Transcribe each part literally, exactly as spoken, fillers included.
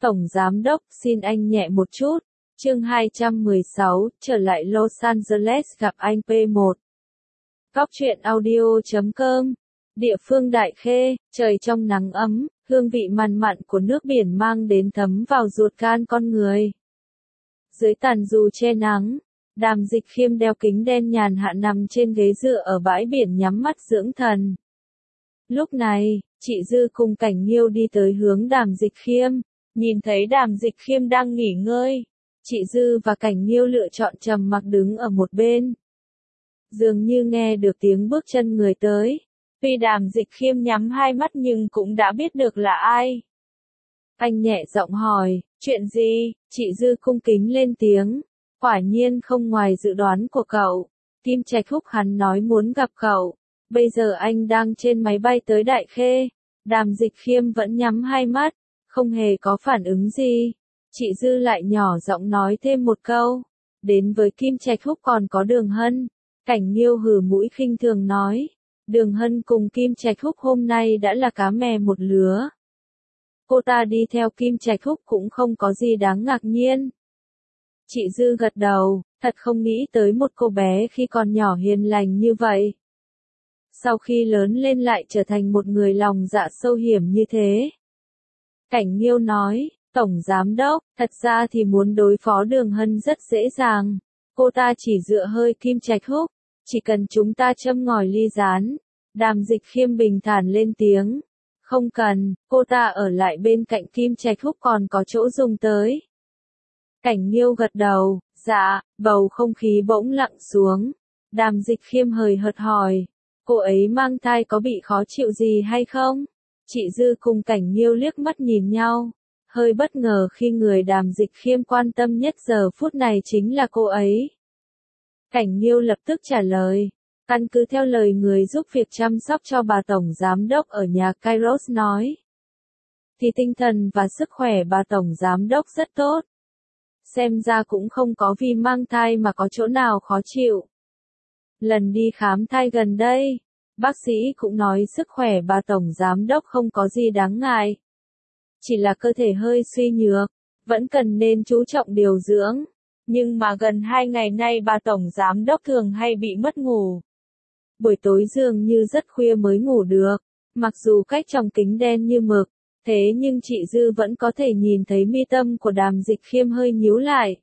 Tổng Giám Đốc, xin anh nhẹ một chút. Chương hai trăm mười sáu, trở lại Los Angeles gặp anh P một. Góc truyện audio chấm com. Địa phương Đại Khê, trời trong nắng ấm, hương vị mặn mặn của nước biển mang đến thấm vào ruột gan con người. Dưới tàn dù che nắng, Đàm Dịch Khiêm đeo kính đen nhàn hạ nằm trên ghế dựa ở bãi biển nhắm mắt dưỡng thần. Lúc này, chị Dư cùng Cảnh Nghiêu đi tới hướng Đàm Dịch Khiêm, nhìn thấy Đàm Dịch Khiêm đang nghỉ ngơi. Chị Dư và Cảnh Nghiêu lựa chọn trầm mặc đứng ở một bên. Dường như nghe được tiếng bước chân người tới. Tuy Đàm Dịch Khiêm nhắm hai mắt nhưng cũng đã biết được là ai. Anh nhẹ giọng hỏi, chuyện gì? Chị Dư cung kính lên tiếng. Quả nhiên không ngoài dự đoán của cậu. Kim Trạch Húc hắn nói muốn gặp cậu. Bây giờ anh đang trên máy bay tới Đại Khê. Đàm Dịch Khiêm vẫn nhắm hai mắt, không hề có phản ứng gì. Chị Dư lại nhỏ giọng nói thêm một câu. Đến với Kim Trạch Húc còn có Đường Hân. Cảnh Nghiêu hừ mũi khinh thường nói. Đường Hân cùng Kim Trạch Húc hôm nay đã là cá mè một lứa. Cô ta đi theo Kim Trạch Húc cũng không có gì đáng ngạc nhiên. Chị Dư gật đầu, thật không nghĩ tới một cô bé khi còn nhỏ hiền lành như vậy. Sau khi lớn lên lại trở thành một người lòng dạ sâu hiểm như thế. Cảnh Nghiêu nói, Tổng Giám Đốc, thật ra thì muốn đối phó Đường Hân rất dễ dàng. Cô ta chỉ dựa hơi Kim Trạch Húc, chỉ cần chúng ta châm ngòi ly rán. Đàm Dịch Khiêm bình thản lên tiếng. Không cần, cô ta ở lại bên cạnh Kim Trạch Húc còn có chỗ dùng tới. Cảnh Nghiêu gật đầu, dạ, bầu không khí bỗng lặng xuống. Đàm Dịch Khiêm hời hợt hỏi, cô ấy mang thai có bị khó chịu gì hay không? Chị Dư cùng Cảnh Nghiêu liếc mắt nhìn nhau, hơi bất ngờ khi người Đàm Dịch Khiêm quan tâm nhất giờ phút này chính là cô ấy. Cảnh Nghiêu lập tức trả lời, căn cứ theo lời người giúp việc chăm sóc cho bà Tổng Giám Đốc ở nhà Kairos nói, thì tinh thần và sức khỏe bà Tổng Giám Đốc rất tốt. Xem ra cũng không có vì mang thai mà có chỗ nào khó chịu. Lần đi khám thai gần đây, bác sĩ cũng nói sức khỏe bà Tổng Giám Đốc không có gì đáng ngại. Chỉ là cơ thể hơi suy nhược, vẫn cần nên chú trọng điều dưỡng. Nhưng mà gần hai ngày nay bà Tổng Giám Đốc thường hay bị mất ngủ. Buổi tối dường như rất khuya mới ngủ được, mặc dù cách trong kính đen như mực, thế nhưng chị Dư vẫn có thể nhìn thấy mi tâm của Đàm Dịch Khiêm hơi nhíu lại.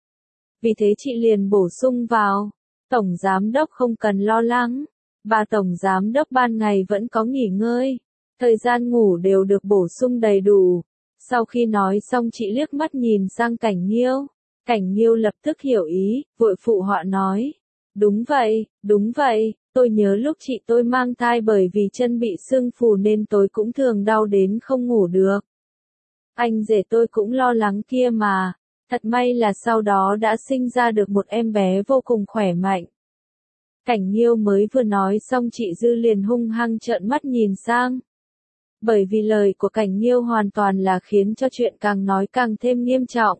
Vì thế chị liền bổ sung vào, Tổng Giám Đốc không cần lo lắng, bà Tổng Giám Đốc ban ngày vẫn có nghỉ ngơi, thời gian ngủ đều được bổ sung đầy đủ. Sau khi nói xong chị liếc mắt nhìn sang Cảnh Nghiêu. Cảnh Nghiêu lập tức hiểu ý, vội phụ họa nói. Đúng vậy, đúng vậy, tôi nhớ lúc chị tôi mang thai bởi vì chân bị sưng phù nên tôi cũng thường đau đến không ngủ được. Anh rể tôi cũng lo lắng kia mà, thật may là sau đó đã sinh ra được một em bé vô cùng khỏe mạnh. Cảnh Nghiêu mới vừa nói xong chị Dư liền hung hăng trợn mắt nhìn sang. Bởi vì lời của Cảnh Nghiêu hoàn toàn là khiến cho chuyện càng nói càng thêm nghiêm trọng.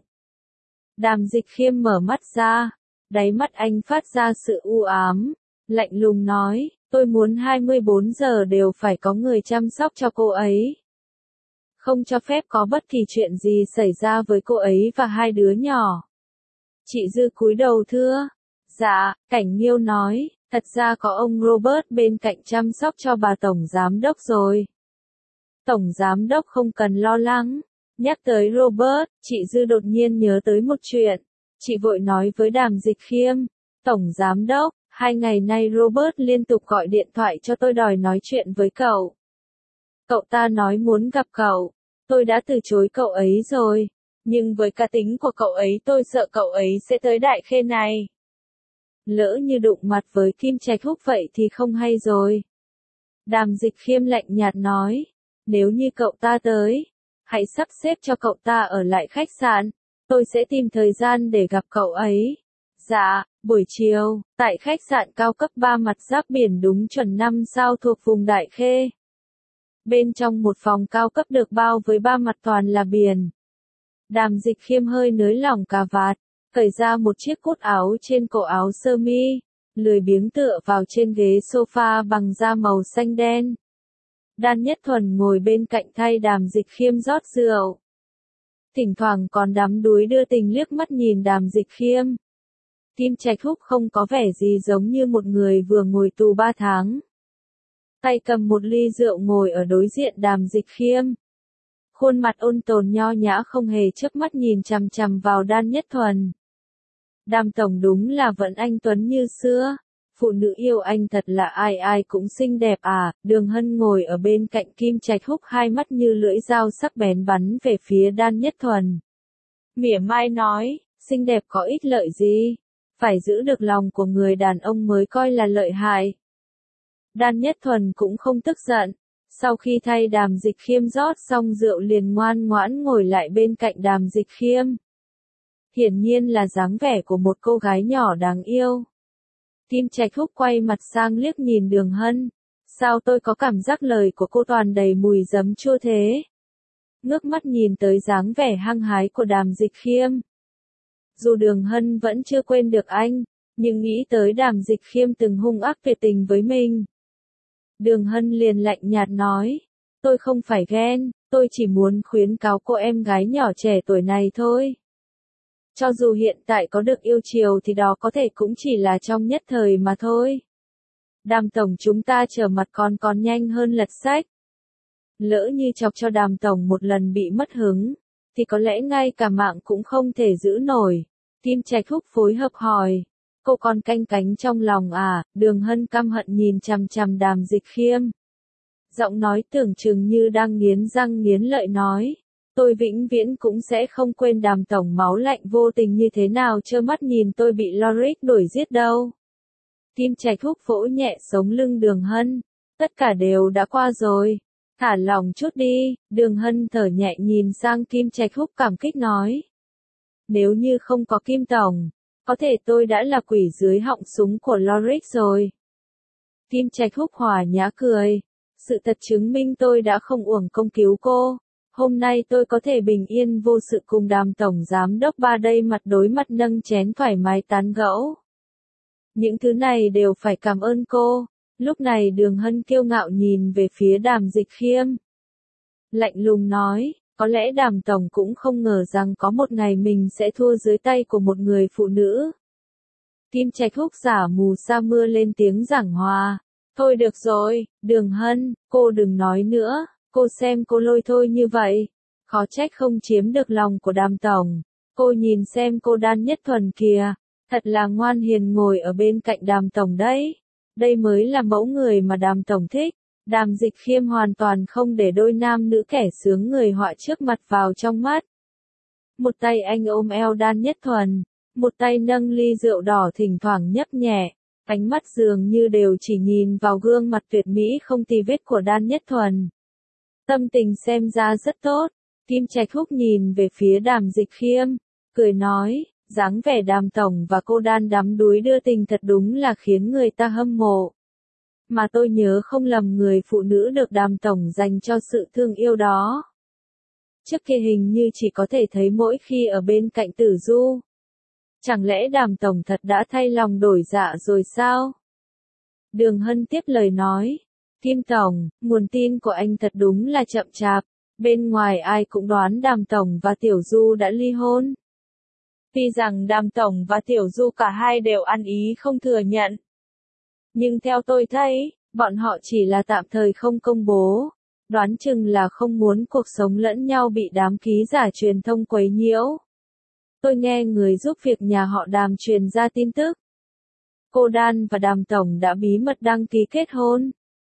Đàm Dịch Khiêm mở mắt ra, đáy mắt anh phát ra sự u ám, lạnh lùng nói, tôi muốn hai mươi bốn giờ đều phải có người chăm sóc cho cô ấy. Không cho phép có bất kỳ chuyện gì xảy ra với cô ấy và hai đứa nhỏ. Chị Dư cúi đầu thưa, dạ, Cảnh Nghiêu nói, thật ra có ông Robert bên cạnh chăm sóc cho bà Tổng Giám Đốc rồi. Tổng Giám Đốc không cần lo lắng. Nhắc tới Robert, chị Dư đột nhiên nhớ tới một chuyện. Chị vội nói với Đàm Dịch Khiêm, Tổng Giám Đốc, hai ngày nay Robert liên tục gọi điện thoại cho tôi đòi nói chuyện với cậu. Cậu ta nói muốn gặp cậu, tôi đã từ chối cậu ấy rồi, nhưng với cá tính của cậu ấy tôi sợ cậu ấy sẽ tới Đại Khê này. Lỡ như đụng mặt với Kim Trạch Húc vậy thì không hay rồi. Đàm Dịch Khiêm lạnh nhạt nói, nếu như cậu ta tới, hãy sắp xếp cho cậu ta ở lại khách sạn, tôi sẽ tìm thời gian để gặp cậu ấy. Dạ, buổi chiều, tại khách sạn cao cấp ba mặt giáp biển đúng chuẩn năm sao thuộc vùng Đại Khê. Bên trong một phòng cao cấp được bao với ba mặt toàn là biển. Đàm Dịch Khiêm hơi nới lỏng cà vạt, cởi ra một chiếc cúc áo trên cổ áo sơ mi, lười biếng tựa vào trên ghế sofa bằng da màu xanh đen. Đan Nhất Thuần ngồi bên cạnh thay Đàm Dịch Khiêm rót rượu. thỉnh thoảng còn đắm đuối đưa tình liếc mắt nhìn Đàm Dịch Khiêm. Kim Trạch Húc không có vẻ gì giống như một người vừa ngồi tù ba tháng. Tay cầm một ly rượu ngồi ở đối diện Đàm Dịch Khiêm. Khuôn mặt ôn tồn nho nhã không hề chớp mắt nhìn chằm chằm vào Đan Nhất Thuần. Đàm tổng đúng là vẫn anh tuấn như xưa. Phụ nữ yêu anh thật là ai ai cũng xinh đẹp à. Đường Hân ngồi ở bên cạnh Kim Trạch Húc, hai mắt như lưỡi dao sắc bén bắn về phía Đan Nhất Thuần. Mỉa mai nói, xinh đẹp có ích lợi gì? Phải giữ được lòng của người đàn ông mới coi là lợi hại. Đan Nhất Thuần cũng không tức giận. Sau khi thay Đàm Dịch Khiêm rót xong rượu liền ngoan ngoãn ngồi lại bên cạnh Đàm Dịch Khiêm. Hiển nhiên là dáng vẻ của một cô gái nhỏ đáng yêu. Kim Trạch Húc quay mặt sang liếc nhìn Đường Hân. Sao tôi có cảm giác lời của cô toàn đầy mùi giấm chua thế? Ngước mắt nhìn tới dáng vẻ hăng hái của Đàm Dịch Khiêm. Dù Đường Hân vẫn chưa quên được anh, nhưng nghĩ tới Đàm Dịch Khiêm từng hung ác tuyệt tình với mình. Đường Hân liền lạnh nhạt nói, tôi không phải ghen, tôi chỉ muốn khuyến cáo cô em gái nhỏ trẻ tuổi này thôi. Cho dù hiện tại có được yêu chiều thì đó có thể cũng chỉ là trong nhất thời mà thôi. Đàm tổng chúng ta trở mặt còn còn nhanh hơn lật sách. Lỡ như chọc cho Đàm tổng một lần bị mất hứng, thì có lẽ ngay cả mạng cũng không thể giữ nổi. Kim Trạch Húc phối hợp hỏi, cô còn canh cánh trong lòng à? Đường Hân căm hận nhìn chằm chằm Đàm Dịch Khiêm. Giọng nói tưởng chừng như đang nghiến răng nghiến lợi nói, tôi vĩnh viễn cũng sẽ không quên Đàm tổng máu lạnh vô tình như thế nào trơ mắt nhìn tôi bị Lorik đuổi giết đâu. Kim Trạch Húc vỗ nhẹ sống lưng Đường Hân, tất cả đều đã qua rồi, thả lòng chút đi. Đường Hân thở nhẹ nhìn sang Kim Trạch Húc cảm kích nói, nếu như không có Kim tổng, có thể tôi đã là quỷ dưới họng súng của Lorik rồi. Kim Trạch Húc hòa nhã cười, sự thật chứng minh tôi đã không uổng công cứu cô. Hôm nay tôi có thể bình yên vô sự cùng Đàm tổng giám đốc ba đây mặt đối mặt nâng chén thoải mái tán gẫu. Những thứ này đều phải cảm ơn cô. Lúc này Đường Hân kiêu ngạo nhìn về phía Đàm Dịch Khiêm. Lạnh lùng nói, có lẽ Đàm tổng cũng không ngờ rằng có một ngày mình sẽ thua dưới tay của một người phụ nữ. Kim Trạch Húc giả mù sa mưa lên tiếng giảng hòa. Thôi được rồi, Đường Hân, cô đừng nói nữa, cô xem cô lôi thôi như vậy. Khó trách không chiếm được lòng của Đàm tổng. Cô nhìn xem cô Đan Nhất Thuần kìa, thật là ngoan hiền ngồi ở bên cạnh Đàm tổng đấy. Đây mới là mẫu người mà Đàm tổng thích. Đàm Dịch Khiêm hoàn toàn không để đôi nam nữ kẻ sướng người họa trước mặt vào trong mắt. Một tay anh ôm eo Đan Nhất Thuần, một tay nâng ly rượu đỏ thỉnh thoảng nhấp nhẹ, ánh mắt dường như đều chỉ nhìn vào gương mặt tuyệt mỹ không tì vết của Đan Nhất Thuần. Tâm tình xem ra rất tốt. Kim Trạch Húc nhìn về phía Đàm Dịch Khiêm, cười nói, dáng vẻ Đàm tổng và cô Đan đắm đuối đưa tình thật đúng là khiến người ta hâm mộ. Mà tôi nhớ không lầm người phụ nữ được Đàm tổng dành cho sự thương yêu đó. Trước kia hình như chỉ có thể thấy mỗi khi ở bên cạnh Tử Du. Chẳng lẽ Đàm tổng thật đã thay lòng đổi dạ rồi sao? Đường Hân tiếp lời nói, Kim tổng, nguồn tin của anh thật đúng là chậm chạp, bên ngoài ai cũng đoán Đàm tổng và Tiểu Du đã ly hôn. Tuy rằng Đàm tổng và Tiểu Du cả hai đều ăn ý không thừa nhận. Nhưng theo tôi thấy, bọn họ chỉ là tạm thời không công bố, đoán chừng là không muốn cuộc sống lẫn nhau bị đám ký giả truyền thông quấy nhiễu. Tôi nghe người giúp việc nhà họ Đàm truyền ra tin tức. Cô Đan và Đàm tổng đã bí mật đăng ký kết hôn.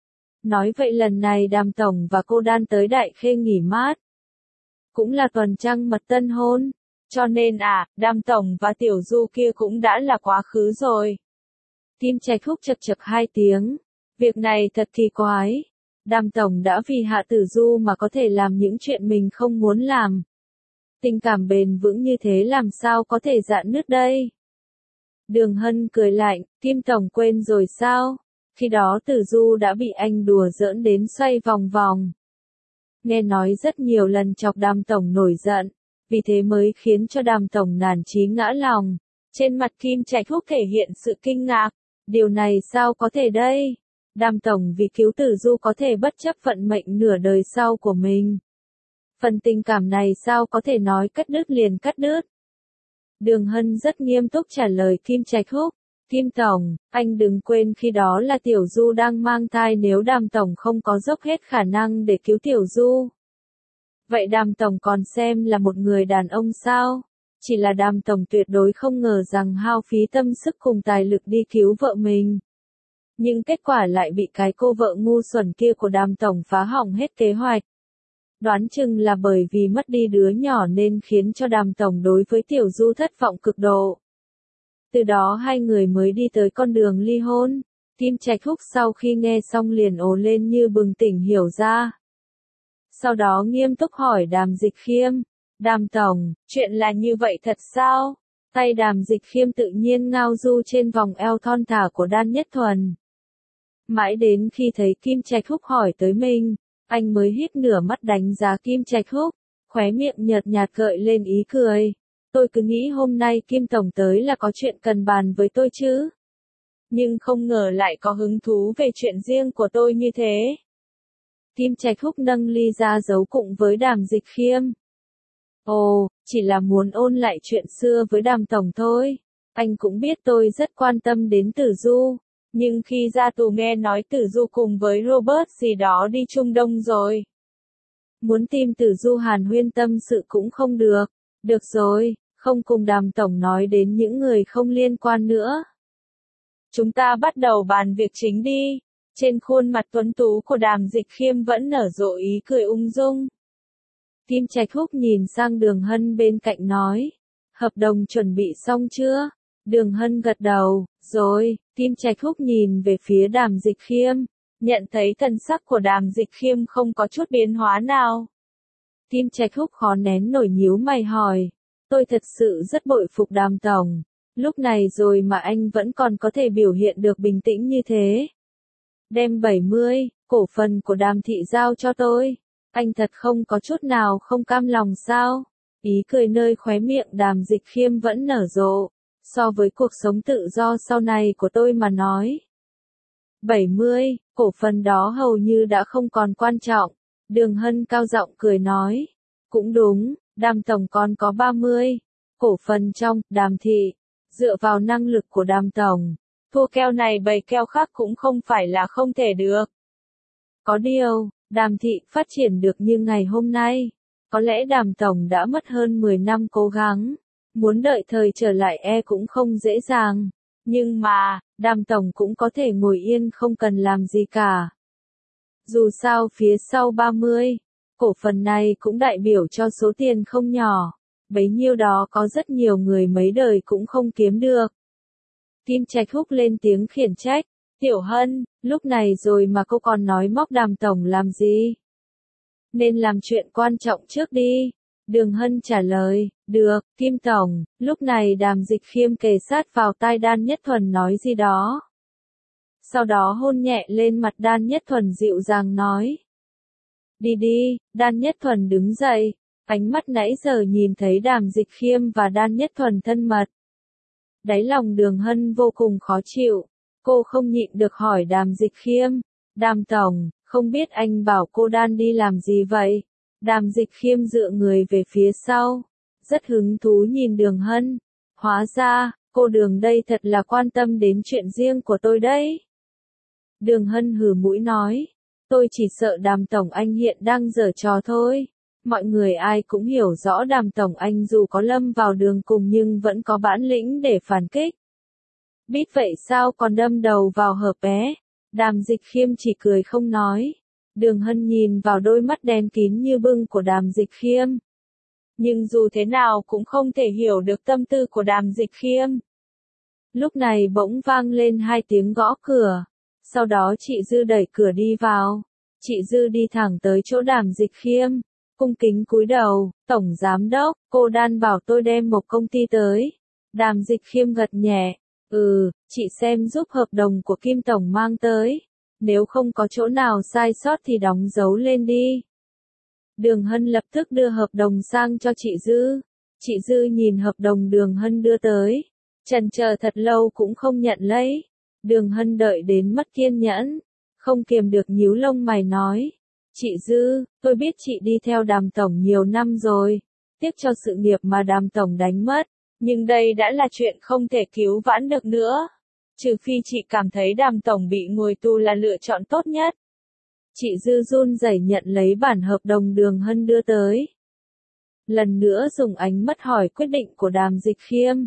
Nói vậy lần này Đàm tổng và cô Đan tới Đại Khê nghỉ mát. Cũng là tuần trăng mật tân hôn. Cho nên à, Đàm tổng và Tiểu Du kia cũng đã là quá khứ rồi. Kim Trạch Húc chật chật hai tiếng. Việc này thật kỳ quái. Đàm tổng đã vì Hạ Tử Du mà có thể làm những chuyện mình không muốn làm. Tình cảm bền vững như thế làm sao có thể rạn nứt đây? Đường Hân cười lạnh, Kim tổng quên rồi sao? Khi đó Tử Du đã bị anh đùa giỡn đến xoay vòng vòng. Nghe nói rất nhiều lần chọc Đàm tổng nổi giận, vì thế mới khiến cho Đàm tổng nản chí ngã lòng. Trên mặt Kim Trạch Húc thể hiện sự kinh ngạc, điều này sao có thể đây? Đàm tổng vì cứu Tử Du có thể bất chấp vận mệnh nửa đời sau của mình. Phần tình cảm này sao có thể nói cắt đứt liền cắt đứt. Đường Hân rất nghiêm túc trả lời Kim Trạch Húc. Kim Tổng, anh đừng quên khi đó là Tiểu Du đang mang thai, nếu Đàm Tổng không có dốc hết khả năng để cứu Tiểu Du. Vậy Đàm Tổng còn xem là một người đàn ông sao? Chỉ là Đàm Tổng tuyệt đối không ngờ rằng hao phí tâm sức cùng tài lực đi cứu vợ mình. Nhưng kết quả lại bị cái cô vợ ngu xuẩn kia của Đàm Tổng phá hỏng hết kế hoạch. Đoán chừng là bởi vì mất đi đứa nhỏ nên khiến cho Đàm Tổng đối với Tiểu Du thất vọng cực độ. Từ đó hai người mới đi tới con đường ly hôn. Kim Trạch Húc sau khi nghe xong liền ồ lên như bừng tỉnh hiểu ra. Sau đó nghiêm túc hỏi Đàm Dịch Khiêm. Đàm Tổng, chuyện là như vậy thật sao? Tay Đàm Dịch Khiêm tự nhiên ngao du trên vòng eo thon thả của Đan Nhất Thuần. Mãi đến khi thấy Kim Trạch Húc hỏi tới mình, anh mới hít nửa mắt đánh giá Kim Trạch Húc, khóe miệng nhợt nhạt gợi lên ý cười. Tôi cứ nghĩ hôm nay Kim Tổng tới là có chuyện cần bàn với tôi chứ. Nhưng không ngờ lại có hứng thú về chuyện riêng của tôi như thế. Kim Trạch Húc nâng ly ra giấu cụng với Đàm Dịch Khiêm. Ồ, chỉ là muốn ôn lại chuyện xưa với Đàm Tổng thôi. Anh cũng biết tôi rất quan tâm đến Tử Du. Nhưng khi ra tù nghe nói Tử Du cùng với Robert gì đó đi Trung Đông rồi. Muốn tìm Tử Du hàn huyên tâm sự cũng không được. Được rồi, không cùng Đàm Tổng nói đến những người không liên quan nữa. Chúng ta bắt đầu bàn việc chính đi. Trên khuôn mặt tuấn tú của Đàm Dịch Khiêm vẫn nở rộ ý cười ung dung. Kim Trạch Húc nhìn sang Đường Hân bên cạnh nói. Hợp đồng chuẩn bị xong chưa? Đường Hân gật đầu. Rồi, Kim Trạch Húc nhìn về phía Đàm Dịch Khiêm. Nhận thấy thần sắc của Đàm Dịch Khiêm không có chút biến hóa nào. Kim Trạch Húc khó nén nổi nhíu mày hỏi. Tôi thật sự rất bội phục Đàm Tổng. Lúc này rồi mà anh vẫn còn có thể biểu hiện được bình tĩnh như thế. Đem bảy mươi, cổ phần của Đàm thị giao cho tôi. Anh thật không có chút nào không cam lòng sao? Ý cười nơi khóe miệng Đàm Dịch Khiêm vẫn nở rộ. So với cuộc sống tự do sau này của tôi mà nói. bảy mươi, cổ phần đó hầu như đã không còn quan trọng. Đường Hân cao giọng cười nói. Cũng đúng, Đàm Tổng còn có ba mươi. Cổ phần trong Đàm thị. Dựa vào năng lực của Đàm Tổng. Thua keo này bầy keo khác cũng không phải là không thể được. Có điều, Đàm thị phát triển được như ngày hôm nay. Có lẽ Đàm Tổng đã mất hơn mười năm cố gắng. Muốn đợi thời trở lại e cũng không dễ dàng. Nhưng mà, Đàm Tổng cũng có thể ngồi yên không cần làm gì cả. Dù sao phía sau ba mươi, cổ phần này cũng đại biểu cho số tiền không nhỏ. Bấy nhiêu đó có rất nhiều người mấy đời cũng không kiếm được. Kim Trạch Húc lên tiếng khiển trách. Tiểu Hân, lúc này rồi mà cô còn nói móc Đàm Tổng làm gì? Nên làm chuyện quan trọng trước đi. Đường Hân trả lời. Được, Kim Tổng. Lúc này Đàm Dịch Khiêm kề sát vào tai Đan Nhất Thuần nói gì đó. Sau đó hôn nhẹ lên mặt Đan Nhất Thuần dịu dàng nói. Đi đi, Đan Nhất Thuần đứng dậy. Ánh mắt nãy giờ nhìn thấy Đàm Dịch Khiêm và Đan Nhất Thuần thân mật. Đáy lòng Đường Hân vô cùng khó chịu. Cô không nhịn được hỏi Đàm Dịch Khiêm. Đàm Tổng, không biết anh bảo cô Đan đi làm gì vậy? Đàm Dịch Khiêm dựa người về phía sau. Rất hứng thú nhìn Đường Hân. Hóa ra, cô Đường đây thật là quan tâm đến chuyện riêng của tôi đấy. Đường Hân hừ mũi nói. Tôi chỉ sợ Đàm Tổng anh hiện đang giở trò thôi. Mọi người ai cũng hiểu rõ Đàm Tổng anh dù có lâm vào đường cùng nhưng vẫn có bản lĩnh để phản kích. Biết vậy sao còn đâm đầu vào hợp bé? Đàm Dịch Khiêm chỉ cười không nói. Đường Hân nhìn vào đôi mắt đen kín như bưng của Đàm Dịch Khiêm. Nhưng dù thế nào cũng không thể hiểu được tâm tư của Đàm Dịch Khiêm. Lúc này bỗng vang lên hai tiếng gõ cửa. Sau đó chị Dư đẩy cửa đi vào. Chị Dư đi thẳng tới chỗ Đàm Dịch Khiêm. Cung kính cúi đầu. Tổng Giám Đốc, cô Đan bảo tôi đem một công ty tới. Đàm Dịch Khiêm gật nhẹ. Ừ, chị xem giúp hợp đồng của Kim Tổng mang tới. Nếu không có chỗ nào sai sót thì đóng dấu lên đi. Đường Hân lập tức đưa hợp đồng sang cho chị Dư. Chị Dư nhìn hợp đồng Đường Hân đưa tới. Chần chờ thật lâu cũng không nhận lấy. Đường Hân đợi đến mất kiên nhẫn. Không kiềm được nhíu lông mày nói. Chị Dư, tôi biết chị đi theo Đàm Tổng nhiều năm rồi, tiếc cho sự nghiệp mà Đàm Tổng đánh mất, nhưng đây đã là chuyện không thể cứu vãn được nữa. Trừ phi chị cảm thấy Đàm Tổng bị ngồi tù là lựa chọn tốt nhất. Chị Dư run rẩy nhận lấy bản hợp đồng Đường Hân đưa tới. Lần nữa dùng ánh mắt hỏi quyết định của Đàm Dịch Khiêm.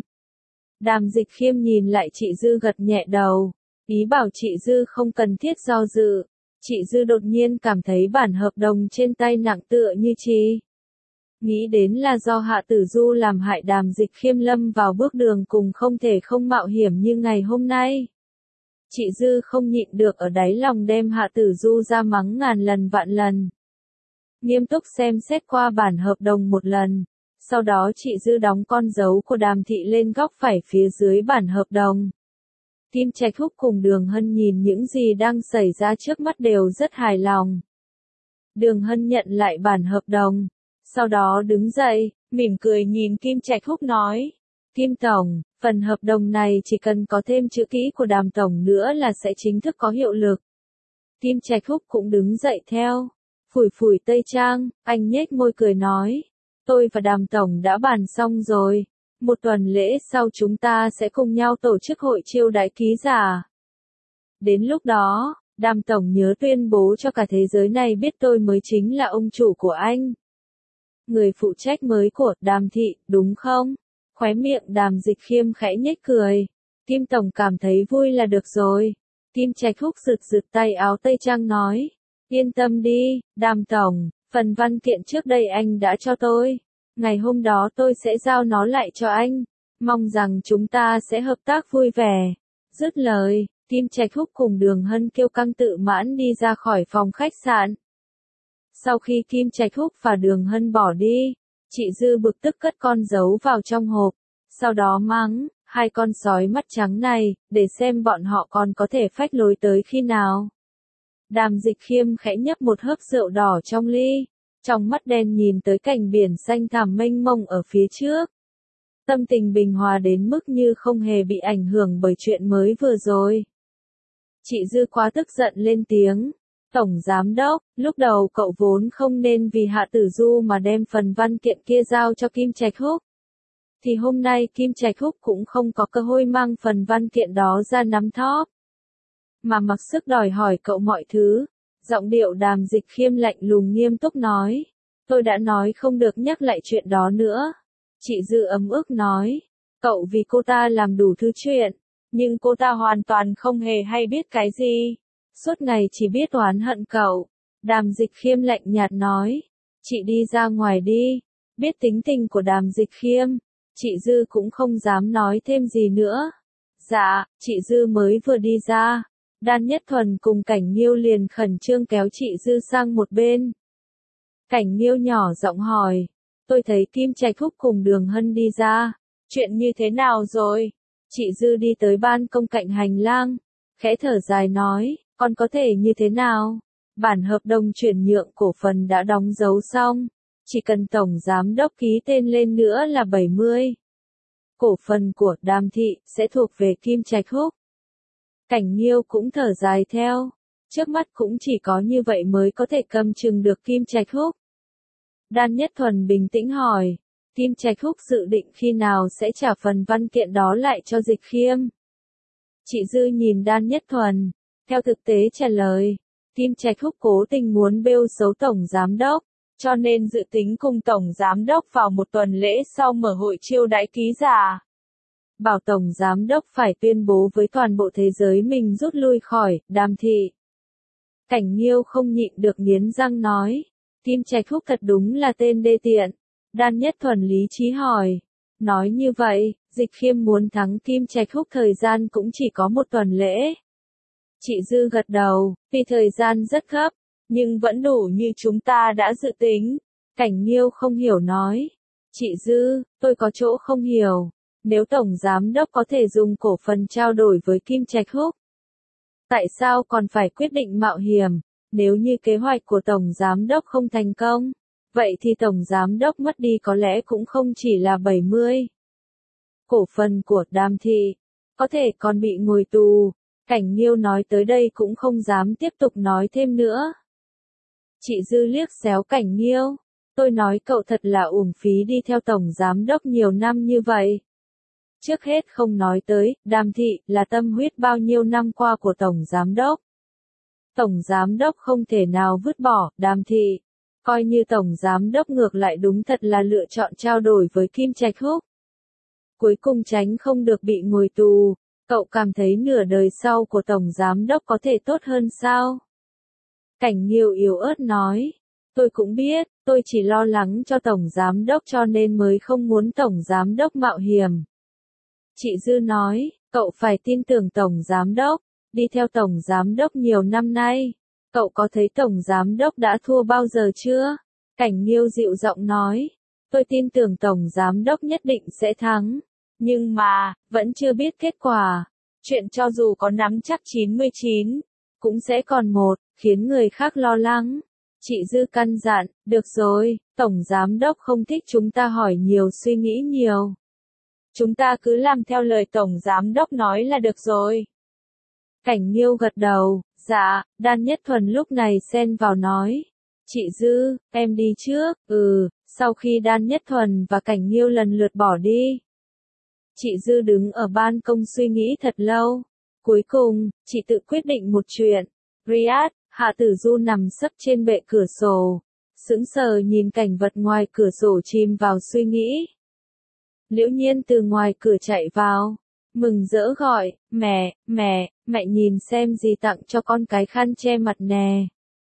Đàm Dịch Khiêm nhìn lại chị Dư gật nhẹ đầu, ý bảo chị Dư không cần thiết do dự. Chị Dư đột nhiên cảm thấy bản hợp đồng trên tay nặng tựa như chi. Nghĩ đến là do Hạ Tử Du làm hại Đàm Dịch Khiêm lâm vào bước đường cùng không thể không mạo hiểm như ngày hôm nay. Chị Dư không nhịn được ở đáy lòng đem Hạ Tử Du ra mắng ngàn lần vạn lần. Nghiêm túc xem xét qua bản hợp đồng một lần, sau đó chị Dư đóng con dấu của Đàm Thị lên góc phải phía dưới bản hợp đồng. Kim Trạch Húc cùng Đường Hân nhìn những gì đang xảy ra trước mắt đều rất hài lòng. Đường Hân nhận lại bản hợp đồng, sau đó đứng dậy, mỉm cười nhìn Kim Trạch Húc nói, Kim Tổng, phần hợp đồng này chỉ cần có thêm chữ ký của Đàm Tổng nữa là sẽ chính thức có hiệu lực. Kim Trạch Húc cũng đứng dậy theo, phủi phủi tây trang, anh nhếch môi cười nói, tôi và Đàm Tổng đã bàn xong rồi. Một tuần lễ sau chúng ta sẽ cùng nhau tổ chức hội chiêu đãi ký giả. Đến lúc đó, Đàm Tổng nhớ tuyên bố cho cả thế giới này biết tôi mới chính là ông chủ của anh. Người phụ trách mới của Đàm Thị, đúng không? Khóe miệng Đàm Dịch Khiêm khẽ nhếch cười. Kim Tổng cảm thấy vui là được rồi. Kim Trạch Húc rực rực tay áo tây trang nói. Yên tâm đi, Đàm Tổng, phần văn kiện trước đây anh đã cho tôi. Ngày hôm đó tôi sẽ giao nó lại cho anh. Mong rằng chúng ta sẽ hợp tác vui vẻ. Dứt lời, Kim Trạch Húc cùng Đường Hân kiêu căng tự mãn đi ra khỏi phòng khách sạn. Sau khi Kim Trạch Húc và Đường Hân bỏ đi, chị Dư bực tức cất con dấu vào trong hộp. Sau đó mắng, hai con sói mắt trắng này, để xem bọn họ còn có thể phách lối tới khi nào. Đàm Dịch Khiêm khẽ nhấp một hớp rượu đỏ trong ly. Trong mắt đen nhìn tới cảnh biển xanh thẳm mênh mông ở phía trước. Tâm tình bình hòa đến mức như không hề bị ảnh hưởng bởi chuyện mới vừa rồi. Chị Dư quá tức giận lên tiếng. Tổng Giám Đốc, lúc đầu cậu vốn không nên vì Hạ Tử Du mà đem phần văn kiện kia giao cho Kim Trạch Húc. Thì hôm nay Kim Trạch Húc cũng không có cơ hội mang phần văn kiện đó ra nắm thóp. Mà mặc sức đòi hỏi cậu mọi thứ. Giọng điệu Đàm Dịch Khiêm lạnh lùng nghiêm túc nói. Tôi đã nói không được nhắc lại chuyện đó nữa. Chị Dư ấm ức nói. Cậu vì cô ta làm đủ thứ chuyện. Nhưng cô ta hoàn toàn không hề hay biết cái gì. Suốt ngày chỉ biết oán hận cậu. Đàm Dịch Khiêm lạnh nhạt nói. Chị đi ra ngoài đi. Biết tính tình của Đàm Dịch Khiêm. Chị Dư cũng không dám nói thêm gì nữa. Dạ, chị Dư mới vừa đi ra. Đan Nhất Thuần cùng Cảnh Nghiêu liền khẩn trương kéo chị Dư sang một bên. Cảnh Nghiêu nhỏ giọng hỏi, tôi thấy Kim Trạch Húc cùng Đường Hân đi ra, chuyện như thế nào rồi? Chị Dư đi tới ban công cạnh hành lang, khẽ thở dài nói, còn có thể như thế nào? Bản hợp đồng chuyển nhượng cổ phần đã đóng dấu xong, chỉ cần Tổng Giám Đốc ký tên lên nữa là bảy mươi. Cổ phần của Đàm Thị sẽ thuộc về Kim Trạch Húc. Cảnh Nghiêu cũng thở dài theo, trước mắt cũng chỉ có như vậy mới có thể cầm chừng được Kim Trạch Húc. Đan Nhất Thuần bình tĩnh hỏi, Kim Trạch Húc dự định khi nào sẽ trả phần văn kiện đó lại cho Dịch Khiêm? Chị Dư nhìn Đan Nhất Thuần, theo thực tế trả lời, Kim Trạch Húc cố tình muốn bêu xấu Tổng Giám Đốc, cho nên dự tính cùng Tổng Giám Đốc vào một tuần lễ sau mở hội chiêu đãi ký giả. Bảo Tổng Giám Đốc phải tuyên bố với toàn bộ thế giới mình rút lui khỏi Đàm Thị. Cảnh Nghiêu không nhịn được nghiến răng nói, Kim Trạch Húc thật đúng là tên đê tiện. Đan Nhất Thuần lý trí hỏi, nói như vậy, Dịch Khiêm muốn thắng Kim Trạch Húc thời gian cũng chỉ có một tuần lễ. Chị Dư gật đầu, vì thời gian rất gấp, nhưng vẫn đủ như chúng ta đã dự tính. Cảnh Nghiêu không hiểu nói, chị Dư, tôi có chỗ không hiểu. Nếu Tổng Giám Đốc có thể dùng cổ phần trao đổi với Kim Trạch Húc, tại sao còn phải quyết định mạo hiểm? Nếu như kế hoạch của Tổng Giám Đốc không thành công, vậy thì Tổng Giám Đốc mất đi có lẽ cũng không chỉ là bảy mươi. Cổ phần của Đàm Thị, có thể còn bị ngồi tù. Cảnh Nghiêu nói tới đây cũng không dám tiếp tục nói thêm nữa. Chị Dư liếc xéo Cảnh Nghiêu. Tôi nói cậu thật là uổng phí đi theo tổng giám đốc nhiều năm như vậy. Trước hết không nói tới, Đàm Thị, là tâm huyết bao nhiêu năm qua của tổng giám đốc. Tổng giám đốc không thể nào vứt bỏ, Đàm Thị. Coi như tổng giám đốc ngược lại đúng thật là lựa chọn trao đổi với Kim Trạch Húc. Cuối cùng tránh không được bị ngồi tù, cậu cảm thấy nửa đời sau của tổng giám đốc có thể tốt hơn sao? Cảnh Nghiêu yếu ớt nói. Tôi cũng biết, tôi chỉ lo lắng cho tổng giám đốc cho nên mới không muốn tổng giám đốc mạo hiểm. Chị Dư nói, cậu phải tin tưởng tổng giám đốc, đi theo tổng giám đốc nhiều năm nay. Cậu có thấy tổng giám đốc đã thua bao giờ chưa? Cảnh Nghiêu dịu giọng nói, tôi tin tưởng tổng giám đốc nhất định sẽ thắng. Nhưng mà, vẫn chưa biết kết quả. Chuyện cho dù có nắm chắc chín mươi chín, cũng sẽ còn một, khiến người khác lo lắng. Chị Dư căn dặn, được rồi, tổng giám đốc không thích chúng ta hỏi nhiều suy nghĩ nhiều. Chúng ta cứ làm theo lời tổng giám đốc nói là được rồi. Cảnh Nghiêu gật đầu, dạ, Đan Nhất Thuần lúc này xen vào nói. Chị Dư, em đi trước, ừ, sau khi Đan Nhất Thuần và Cảnh Nghiêu lần lượt bỏ đi. Chị Dư đứng ở ban công suy nghĩ thật lâu. Cuối cùng, chị tự quyết định một chuyện. Riyadh, Hạ Tử Du nằm sấp trên bệ cửa sổ, sững sờ nhìn cảnh vật ngoài cửa sổ chìm vào suy nghĩ. Liễu Nhiên từ ngoài cửa chạy vào, mừng rỡ gọi, mẹ, mẹ, mẹ nhìn xem gì tặng cho con cái khăn che mặt nè.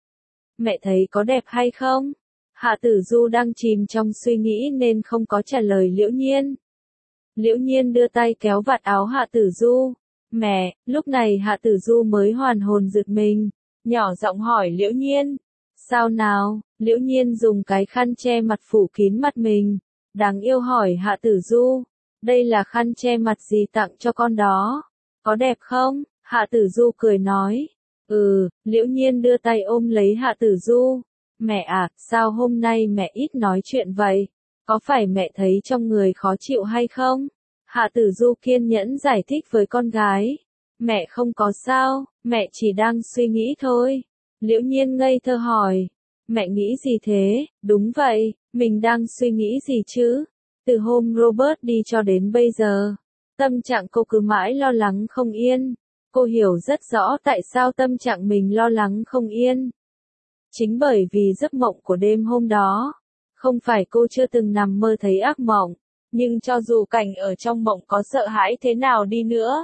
Mẹ thấy có đẹp hay không? Hạ Tử Du đang chìm trong suy nghĩ nên không có trả lời Liễu Nhiên. Liễu Nhiên đưa tay kéo vạt áo Hạ Tử Du. Mẹ, lúc này Hạ Tử Du mới hoàn hồn giật mình, nhỏ giọng hỏi Liễu Nhiên. Sao nào? Liễu Nhiên dùng cái khăn che mặt phủ kín mặt mình. Đáng yêu hỏi Hạ Tử Du. Đây là khăn che mặt gì tặng cho con đó? Có đẹp không? Hạ Tử Du cười nói. Ừ, Liễu Nhiên đưa tay ôm lấy Hạ Tử Du. Mẹ à, sao hôm nay mẹ ít nói chuyện vậy? Có phải mẹ thấy trong người khó chịu hay không? Hạ Tử Du kiên nhẫn giải thích với con gái. Mẹ không có sao, mẹ chỉ đang suy nghĩ thôi. Liễu Nhiên ngây thơ hỏi. Mẹ nghĩ gì thế? Đúng vậy, mình đang suy nghĩ gì chứ? Từ hôm Robert đi cho đến bây giờ, tâm trạng cô cứ mãi lo lắng không yên. Cô hiểu rất rõ tại sao tâm trạng mình lo lắng không yên. Chính bởi vì giấc mộng của đêm hôm đó. Không phải cô chưa từng nằm mơ thấy ác mộng, nhưng cho dù cảnh ở trong mộng có sợ hãi thế nào đi nữa,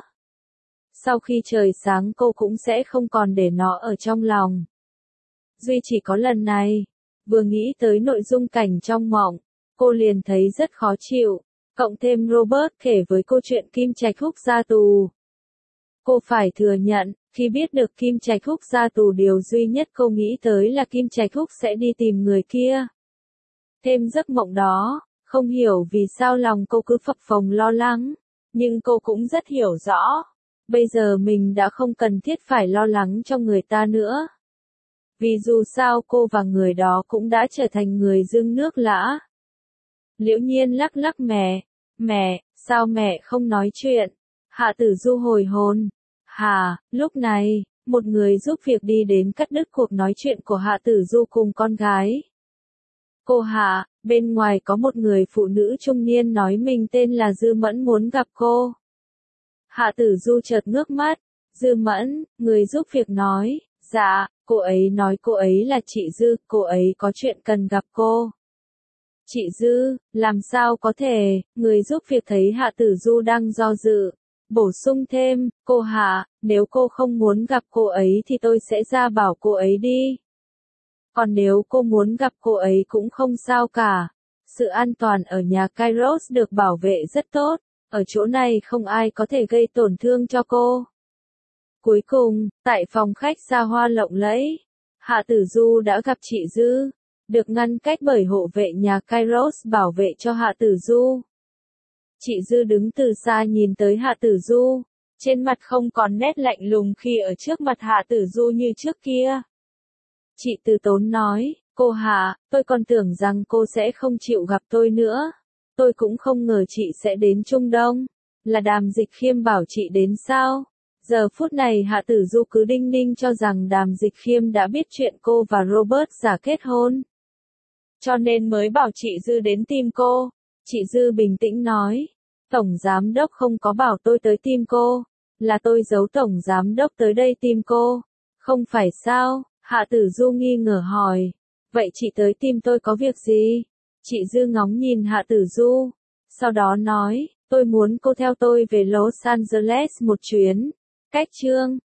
sau khi trời sáng cô cũng sẽ không còn để nó ở trong lòng. Duy chỉ có lần này, vừa nghĩ tới nội dung cảnh trong mộng, cô liền thấy rất khó chịu, cộng thêm Robert kể với cô chuyện Kim Trạch Húc ra tù. Cô phải thừa nhận, khi biết được Kim Trạch Húc ra tù điều duy nhất cô nghĩ tới là Kim Trạch Húc sẽ đi tìm người kia. Thêm giấc mộng đó, không hiểu vì sao lòng cô cứ phập phồng lo lắng, nhưng cô cũng rất hiểu rõ, bây giờ mình đã không cần thiết phải lo lắng cho người ta nữa. Vì dù sao cô và người đó cũng đã trở thành người dưng nước lã. Liễu Nhiên lắc lắc mẹ, mẹ, sao mẹ không nói chuyện? Hạ Tử Du hồi hồn. Hà, lúc này, một người giúp việc đi đến cắt đứt cuộc nói chuyện của Hạ Tử Du cùng con gái. Cô Hạ, bên ngoài có một người phụ nữ trung niên nói mình tên là Dư Mẫn muốn gặp cô. Hạ Tử Du chợt ngước mắt. Dư Mẫn, người giúp việc nói, dạ, cô ấy nói cô ấy là chị Dư, cô ấy có chuyện cần gặp cô. Chị Dư, làm sao có thể? Người giúp việc thấy Hạ Tử Du đang do dự, bổ sung thêm, cô Hạ, nếu cô không muốn gặp cô ấy thì tôi sẽ ra bảo cô ấy đi. Còn nếu cô muốn gặp cô ấy cũng không sao cả. Sự an toàn ở nhà Kairos được bảo vệ rất tốt, ở chỗ này không ai có thể gây tổn thương cho cô. Cuối cùng, tại phòng khách xa hoa lộng lẫy, Hạ Tử Du đã gặp chị Dư, được ngăn cách bởi hộ vệ nhà Kairos bảo vệ cho Hạ Tử Du. Chị Dư đứng từ xa nhìn tới Hạ Tử Du, trên mặt không còn nét lạnh lùng khi ở trước mặt Hạ Tử Du như trước kia. Chị từ tốn nói, cô Hạ, tôi còn tưởng rằng cô sẽ không chịu gặp tôi nữa. Tôi cũng không ngờ chị sẽ đến Trung Đông. Là Đàm Dịch Khiêm bảo chị đến sao? Giờ phút này Hạ Tử Du cứ đinh ninh cho rằng Đàm Dịch Khiêm đã biết chuyện cô và Robert giả kết hôn. Cho nên mới bảo chị Dư đến tìm cô. Chị Dư bình tĩnh nói, Tổng Giám Đốc không có bảo tôi tới tìm cô, là tôi giấu Tổng Giám Đốc tới đây tìm cô. Không phải sao? Hạ Tử Du nghi ngờ hỏi. Vậy chị tới tìm tôi có việc gì? Chị Dư ngóng nhìn Hạ Tử Du, sau đó nói, tôi muốn cô theo tôi về Los Angeles một chuyến. Cách Trương,